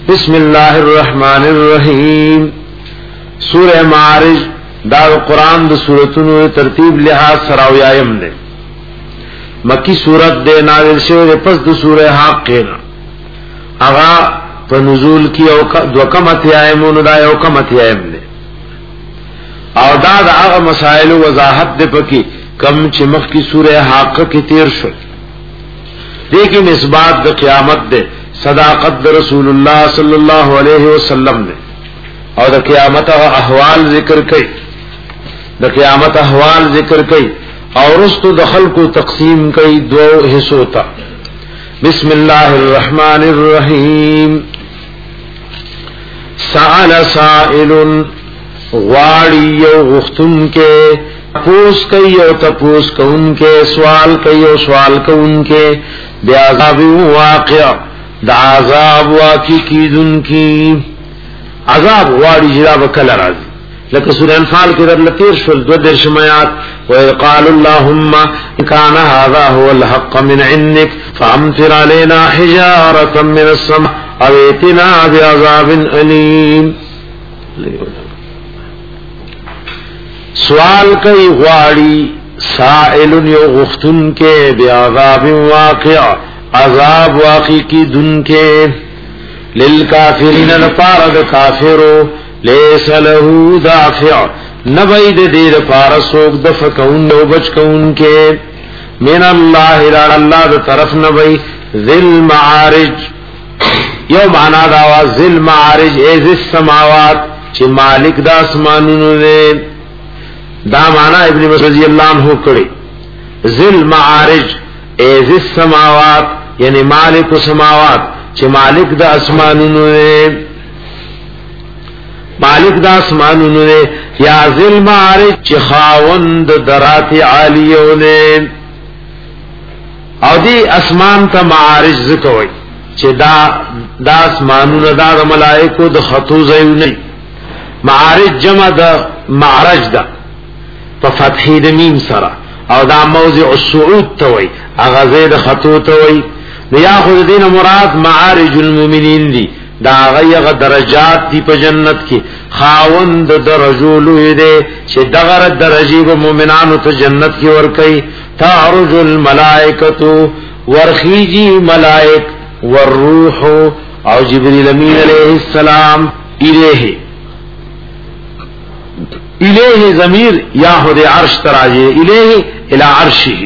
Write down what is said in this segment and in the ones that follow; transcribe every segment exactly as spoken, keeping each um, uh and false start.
بسم الله الرحمن الرحیم. سورہ معارج دا قرآن د سورتونو ترتیب لحاظ سراویایم دے. مکی سورت دے نازل شوی پس د سورہ حق کینا اغا په نزول کی او دو کم اتیایمون دا یو کم اتیایم دے او دا دا اغا مسائل وضاحت دے پکی کم چی مخ کی سورہ حق کی تیر شد. لیکن اس بات دا قیامت دے صداقت دا رسول اللہ صلی اللہ علیہ وسلم دے اور دا قیامت احوال ذکر کئی دا قیامت احوال ذکر کئی اور اس تو دخل کو تقسیم کئی دو حصوں تا. بسم اللہ الرحمن الرحیم. سأل سائل غاڑی یو غختن کے تپوس کئی یو تپوس کون کے سوال کئی یو سوال کون کے بے عذاب واقع دا عذاب واقع کی دن کی عذاب غاڑی جراب کل راضی لکہ سورہ انفال کے در لطیر شل دو در شمیات وَإِذْ قَالُوا اللَّهُمَّ إِنْ كَانَ هَذَا هُوَ الْحَقَّ مِنْ عِنْدِكَ فَأَمْطِرْ عَلَيْنَا حِجَارَةً مِنَ السَّمَاءِ أَوْ ائْتِنَا بِعَذَابٍ أَلِيمٍ. سوال کئی غاڑی سائل یو غفتن کے بعذاب واقع عذاب واقع کی دن کے للکافرین لپارد کافرو لیس لہو دافع نبید دیر پار سوک دفع کون و بچ کون کے من اللہ الى اللہ دا طرف نبی ذل معارج یو معنی داوا ذل معارج اے ذل سماوات چی مالک دا اسمانونو دے دا معنی ابن مسعود رضی اللہ عنہ کڑی ذل معارج اے ذل سماوات یعنی مالک سماوات چی مالک دا اسمانونو دے مالک دا اسمانونو دے یا ذل معارج چی خاوند درات عالیو دے او دی اسمان تا معارج ذکوئی چی دا دا اسمانونو دا دا ملائکو دا خطو زیو نی معارج جمع دا معرج دا پا فتحی دا میم سرا او دا موضع السعود تاوئی اغازی دا خطو تاوئی یا خود دین مراد معارج المومنین دی دا غیغ درجات دی پا جنت کی خاوند درجولو دے چه دغر درجی با مومنانو تا جنت کی ورکی تعرج الملائکتو ورخیجی ملائک والروحو او جبریل امین علیہ السلام الیہ الیہ ضمیر یا خود عرش تراجے الیہ الى عرشی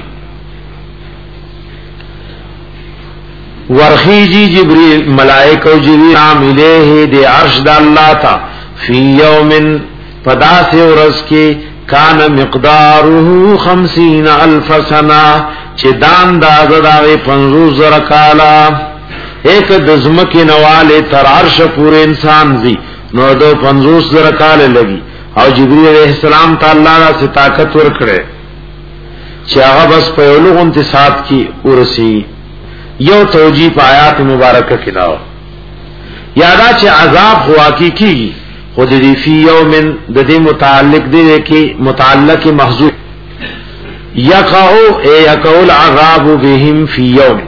ورخیجی جبریل ملائک و جبریل عام الیہ دی عرش دا اللہ تا فی یوم پدا سے ورز کے کان مقدارہ خمسین الف سنہ چی دان دا زداغی پنزوز زرکالا ایک دزمکی نوالے تر عرش پورے انسان زی نو دو پنزوز زرکالے لگی او جبریل علیہ السلام تا اللہ را سے طاقت ورکڑے چی آغا بس پیولو انتصاب کی ارسی یو توجیہ پا آیات مبارکہ کلاو یادا چی عذاب خواکی کی خود دی فی یومن دی متعلق دی کی متعلق محضور یقعو اے یقعو العذاب بهم فی یومن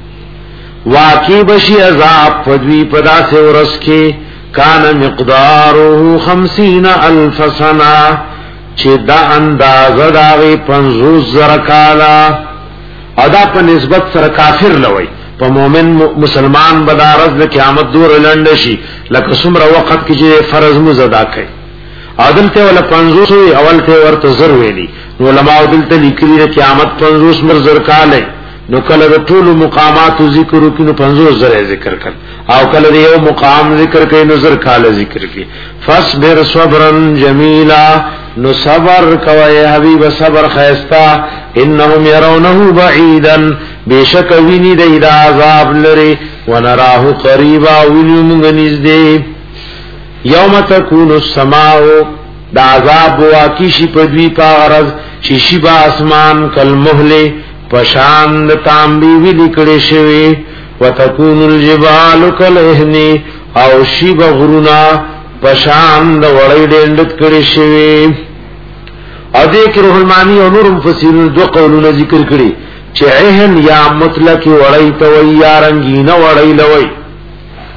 واقعی بشی عذاب فدوی پدا سے ورس کے کان مقدارو خمسین الف سنہ چی دا انداز داغی پنزوز زرکالا ادا پا نسبت سر کافر لوئی پا مومن مسلمان بدارز لقیامت دور لندشی لکه سمر وقت کی جی فرض مزدا کئی عدلتے والا پنزوس ہوئی اولتے ورط زر ویلی نو علماء عدلتے لکلی قیامت پنزوس مر زر کالے نو کل دا طول مقامات ذکرو کی نو پنزوس زر ذکر کر او کل دا یو مقام ذکر کئی نو زر کال ذکر کی فاصبر صبرا جمیلا نو صبر کوئی حبیب صبر خیستا انہم یرونہو بعیدا بیشک وینی دی دا عذاب لرے ونراہو قریبا وینی منگنیز دے یوم تکون السماؤ دا عذاب واقعی شی پدوی پا غرز شیشی با اسمان کل محلے پشاند تانبی وی لکڑے شوی وتکون الجبال کل احنی او شی با غرونا پشاند وڑی ڈینڈت کڑے شوی او دیکھ روح المانی و نور مفسرین دو قولون ذکر کری چه احن یا مطلق وڑی توی یا رنگین وڑی لوی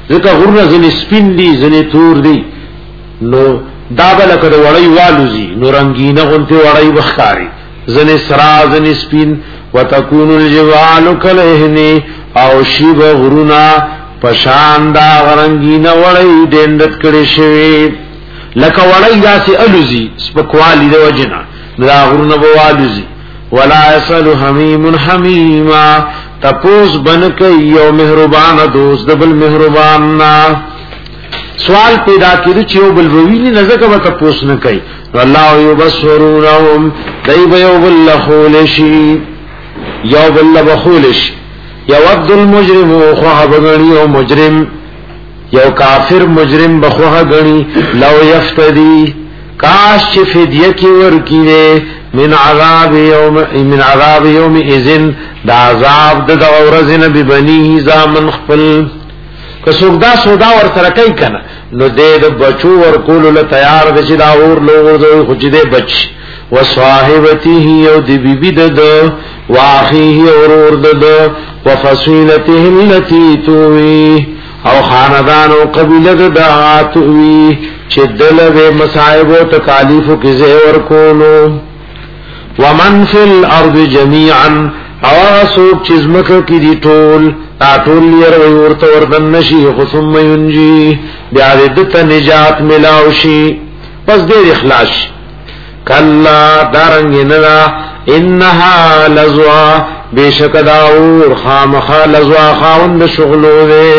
ځکه غرونه ځنې سپین دي ځنې تور دي نو دا بل کده وړي والوزي نو رنگینه غونته وړي بخاري ځنې سرا ځنې سپین وتكون الجبال كالعهن او شیب غرونا پشان دا رنگینه وړي دندت کړي شوی لکه وړي داسې الوزي سپکوالی د وجنا دا غرونه بوالوزي ولا يسأل حميم حميما تپوس بنک یو مهربان دوست دبل مهربان نا سوال پیدا کړي چې یو بل ویني نزدک به تپوس نه کوي الله یبصرونهم دایب یو بل خولشی یو بل بخولش یود المجرم خوه بغنی او مجرم یو کافر مجرم بخوه غنی لو یفتدی کاش چې فدیه کی ورکیه من عذاب یوم من عذاب یوم اذن دا عذاب د اورزن ببنیه زامن خپل کڅوګ دا سودا ور سره کوي کنه نو دې د بچو ور کول له تیار د چې دا اور لوګ ورځي خو دې بچ وصاحبته یو د بیبی د واخیه اور ور د وفصیلته التي توي او خاندان او قبیله د دعاتوي چې دلته مصائب او تکالیف کې زور کولو ومن فی الارض جميعا او سوق چزمک کی دی ټول ټول لیر ورته وردن نشي ثم ينجي بیا دې ته نجات ملاوشي پس دې اخلاص کلا دارنګ نه انها لزوا بشک داور خامخا لزوا خاوند شغلو دې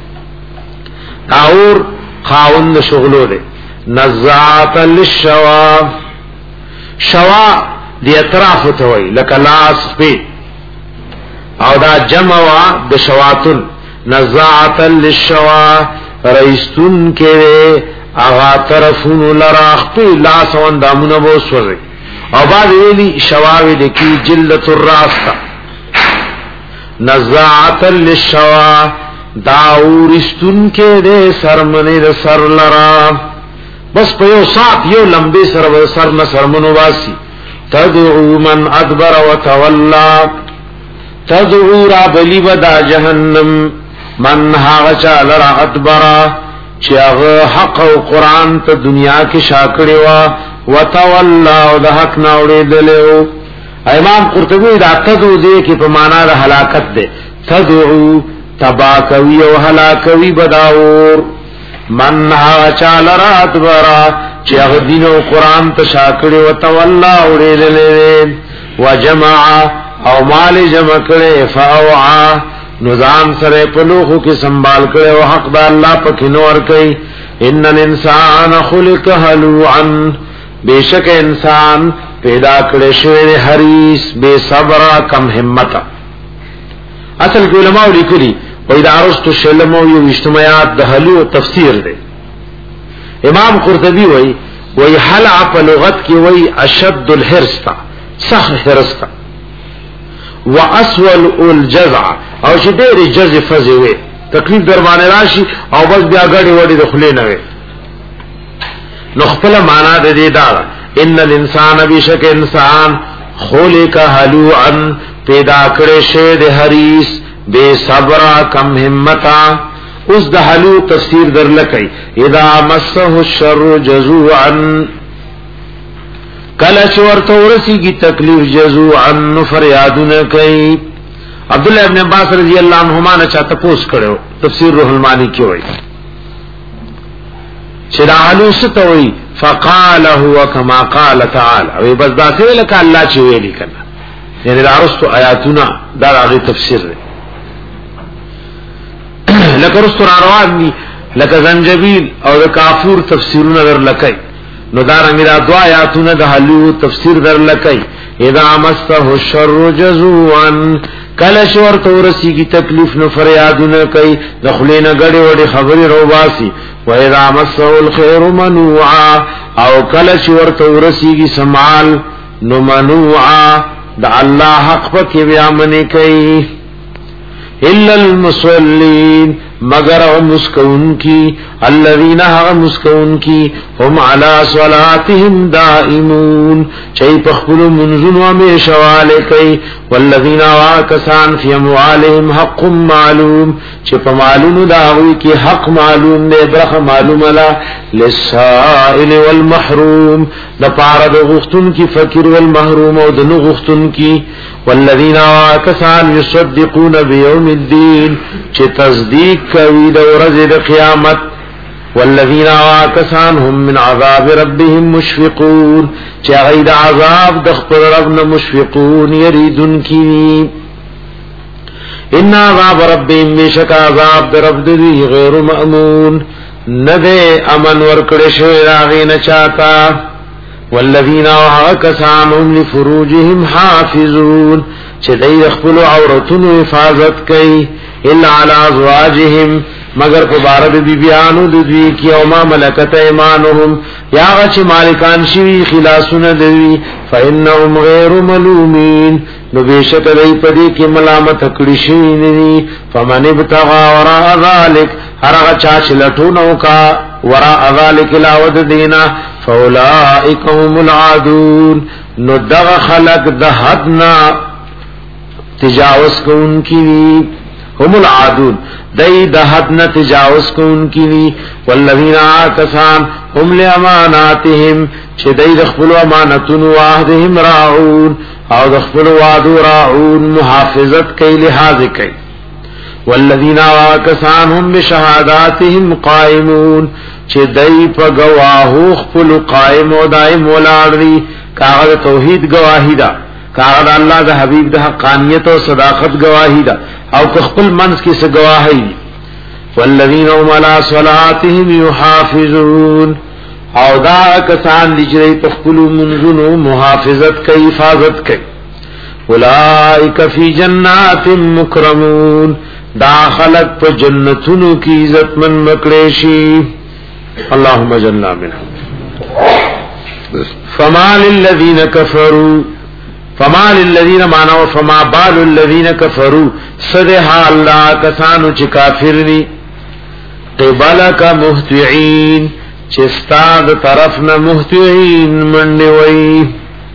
داور خاوند شغلو دې نزعت للشوا شوا دی اطراف ته وای لکه لاس په او دا جمع وا د شواتن نزعت للشوا رئیستون کې اغا طرفون لراخ په لاس وندامونه وو سوځي او بعد ویلی شواوی دکی جلت الراستا نزعت للشوا داورستون کې دے سرمنی د سر لرا بس په یو سات یو لمبه سر و سر نه سرمنو واسی تدعو من ادبر وتولى تدعو را بلی ودا جهنم من هاغ چا لرا ادبر چې هغه حق او قران ته دنیا کې شاکړي وا وتولى او د حق نه اورېدلو امام قرطبي دا تدعو دې کې په معنا د هلاکت ده تدعو تبا کوي او هلاکوي بداور من هاغ چا لرا ادبر چې هغه دین او قران ته شاکړي او تولا اورېدلې وجمع او مال جمع کړي فاوعا نظام سره په لوخو کې سنبال کړي او حق د الله په کې نور کوي ان الانسان خلق هلوعا بیشک انسان پیدا کړي شوی حریص بے صبر کم همت اصل کې علماء لیکلي پیدا ارستو شلمو یو اجتماعات د هلو تفسیر دی امام قرطبی وای وای حلع په لغت کې وای اشد الحرص تا صح حرص تا واسول الجزع او چې ډېر جزع فزي وي تکلیف در باندې راشي او بس بیا غړي وړي د خلې نه وي نو خپل معنا د دې دا ان الانسان بشک انسان خلق هلوعا پیدا کړي شه د حریص بے صبر کم همتا اس د حلو تفسیر در لکای اذا مسه الشر جزوعا کله چورته ورسیږي تکلیف جزوعا فریادونه کوي عبد الله ابن عباس رضی الله عنهما نه چاته پوس کړو تفسیر روح المانی کې وایي چې دا حلو ستوي فقال هو كما قال تعالى او بس دا څه لکه الله چې ویلي کړه یعنی دا ارستو آیاتونه دا هغه تفسیر دی لکه رستو روان دي لکه زنجبیل او د کافور تفسیرونه در لکای نو دا رنګ دا دعا آیاتونه د حلو تفسیر در لکای اذا مسته الشر جزوعا کله شور تورسیږي تکلیف نو فریادونه کوي دخلینه غړي وړي خبري روباسي و اذا مسه الخير منوعا او کله شور تورسیږي سمال نو منوعا د الله حق په کې بیا منی کوي الا المصلين مگر مسکون کی الذین ها مسکون کی هم علی صلاتهم دائمون چای پخپل منزون و میشواله کوي والذین واکسان فی اموالهم حق معلوم چې په مالونو داوی کی حق معلوم نه برخه معلومه لا للسائل والمحروم د پاره د غختن کی فقیر والمحروم او د نو غختن کی والذین واکسان یصدقون بیوم الدین چې تصدیق کوي د ورځې د قیامت والذین واکسان هم من عذاب ربهم مشفقون چې غید عذاب د خپل رب نه مشفقون یریدون کی ان عذاب ربهم بشک عذاب د رب دی غیر مأمون نده امن ورکړې شوی راغی نه چاته والذین واکسان هم لفروجهم حافظون چې دای خپل عورتونو حفاظت کوي الا علی ازواجهم مگر په بار د بیبیانو د دوی کی او ما ملکت ایمانهم یا غچ مالکان شي خلاصونه دوی فانهم غیر ملومین نو بشک دای په دې کې ملامت کړي شي نه فمن ابتغى وراء ذلك هرغه چا چې لټونو کا وراء ذلك لاود دینا فاولئک هم العادون نو دغه خلق د حدنا تجاوز کوونکی هم العادون دای د حد نه تجاوز کوونکی وی والذین آکسان هم لاماناتهم چې دای د خپل امانتونو عهدهم راعون او د خپل وعدو راعون محافظت کوي لحاظ کوي والذین آکسان هم بشهاداتهم قائمون چې دای په گواهو خپل قائم او دائم ولاړ کاغذ توحید گواہی دا کاغذ الله د حبیب د حقانیت او صداقت گواہی دا او خپل منس کی سے گواہی والذین هم علی صلاتهم یحافظون او دا کسان دي چې په خپل منځونو محافظت کوي حفاظت کوي اولئک فی جنات مکرمون دا خلق په جنتونو کې عزت من مکړي شي اللهم جننا منهم فما للذین کفروا فما للذین معنوا فما بال الذین کفروا صدها الله کسانو چې کافر دي قبلک مهطعين چې ستاد طرفنا مهطعين منډي وي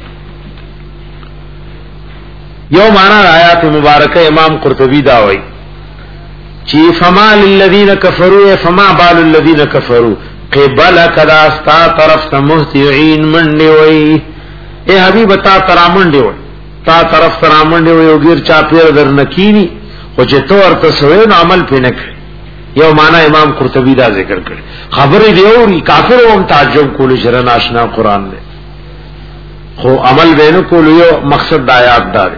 یو معنا آیات مبارکه امام قرطبی دا وایي چې فما للذین کفروا فما بال الذین کفروا قبلک دا ستا طرف ته مهطعين منډي وي اے حبیب تا ترامن دیو تا طرف ترامن دیو یو غیر چا پیر در نکینی او چې تو ورته سوین عمل پینک یو معنا امام قرطبی دا ذکر کړ خبرې دیو کافر هم تعجب کول شرن آشنا قران دې خو عمل وینو کول یو مقصد د آیات دار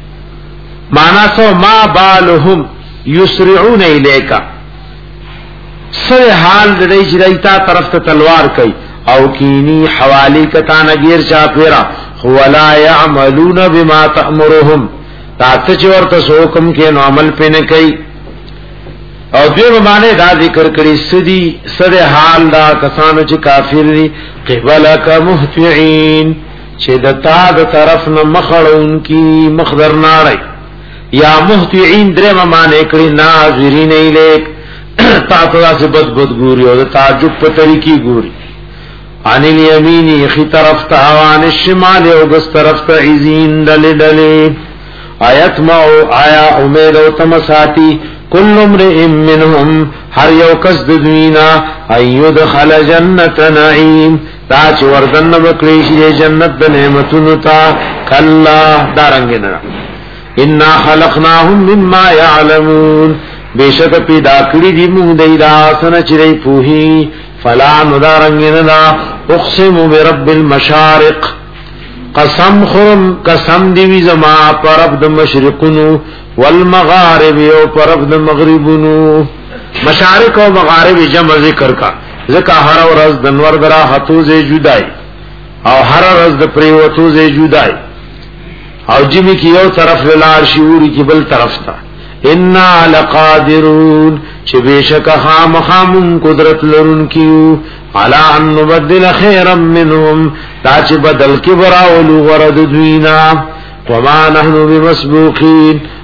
معنا سو ما بالهم یسرعون الیکا سره حال دې چې دایتا طرف ته تلوار کوي او کینی حوالی کتا نگیر چا پیرا ولا يعملون بما تأمرهم تاسو چې ورته حکم کې نو عمل پینې کوي او دې باندې دا ذکر کړی سدي سره حال دا کسانو چې کافر دي قبلک مهطعين چې د تا د طرف نه مخړون کی مخدر ناړي یا مهطعين درې باندې کړی ناظرین الیک تاسو تاسو بد بد ګوري او تعجب په طریقې ګوري عن الیمین خی طرف تا عن الشمال او بس طرف تا عزین دل دل آیت ما آیا امید او تمساتی کل امرئ منهم هر یو کس ددوینا ایدخل جنت نعیم دا چه وردن بکریشی جنت دا نعمتونو تا کلا دارنگنا انا خلقناهم مما یعلمون بیشک پیدا کری دی مهدی دا سن چری پوہی فلا ندارنگنا اقسم برب المشارق قسم خرم قسم دیوی زما پرب د مشرقونو والمغارب او پرب د مغربونو مشارق او مغارب جمع ذکر کا ذکا هر ورځ د نور درا هتو زې جدای او هر ورځ د پریوتو زې جدای او جمی کی یو طرف لار شعوری کی بل طرف تا انا لقادرون چې بشک خام خام قدرت لرون کیو علا ان نبدل خیرا منهم دا چې بدل کې براولو ورد دوینا وما نحن بمسبوقین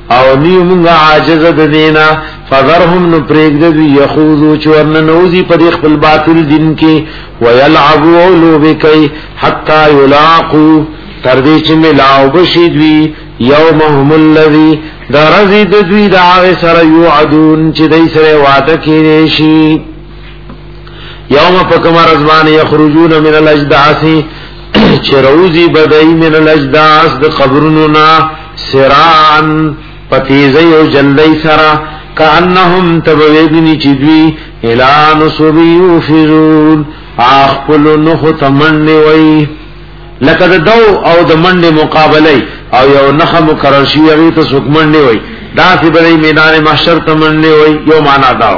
او نیمغا عاجز د دینا فذرهم نو پرېږد دی یخوذو چورن نوزی پر خپل باطل دین کې ويلعبوا لوبکای حتا یلاقو تر دې چې ملاو بشیدوی یومهم الذی درزی د دوی د هغه سره یوعدون چې دای سره وعده کړي شي یوم پکم رزمان یخرجون من الاجداث چروزی بدای من الاجداث د قبرونو نا سران پتیزی او جلدی سرا کانهم تبویدنی چدوی الان صبی یوفزون آخپلو نخو تمنی وی لکه دو او د منډه مقابله او یو نخ مکرر شي هغه ته څوک منډه وای دا چې بلې میدان محشر ته منډه وای یو معنا دا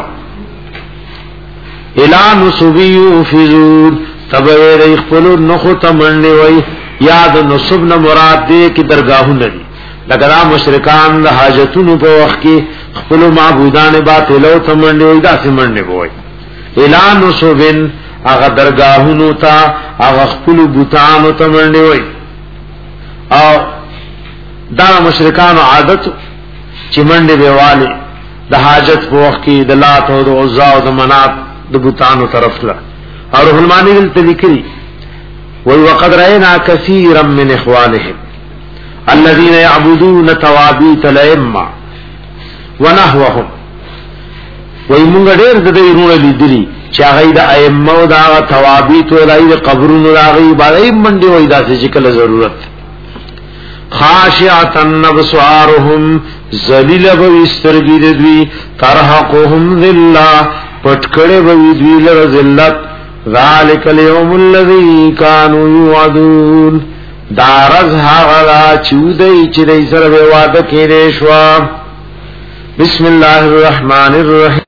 اعلان صبیو فزود تبوی خپل نخ ته منډه وای یاد نصب نه مراد دې کې درگاهونه دي لکه دا مشرکان د حاجتونو په وخت کې خپل معبودان باطل او ته منډه وای دا سي منډه وای اعلان صبن هغه درگاهونو ته هغه خپل بوتانو ته منډه وای او دا مشرکان عادت چې منډه دیواله د حاجت په وخت کې د لات او د عزا او د منات د بوتانو طرف لا او روح المانی دل تذکری وی وقد رأينا كثيرا من اخوانهم الذين يعبدون توابيت الائمه ونحوهم وی مونږ ډېر د دې رونه لیدلی چې هغه د ائمه او د توابیت او د قبرونو راغي باندې منډي وای دا چې کله ضرورت خاشعتن ابصارهم ذلیل بوسترګی دوی ترحقهم ذلہ پټکړه دوی له ذلت ذالک اليوم الذي كانوا يوعدون دارز هغه چودای چې دای سره وعده کړي شو بسم الله الرحمن الرحیم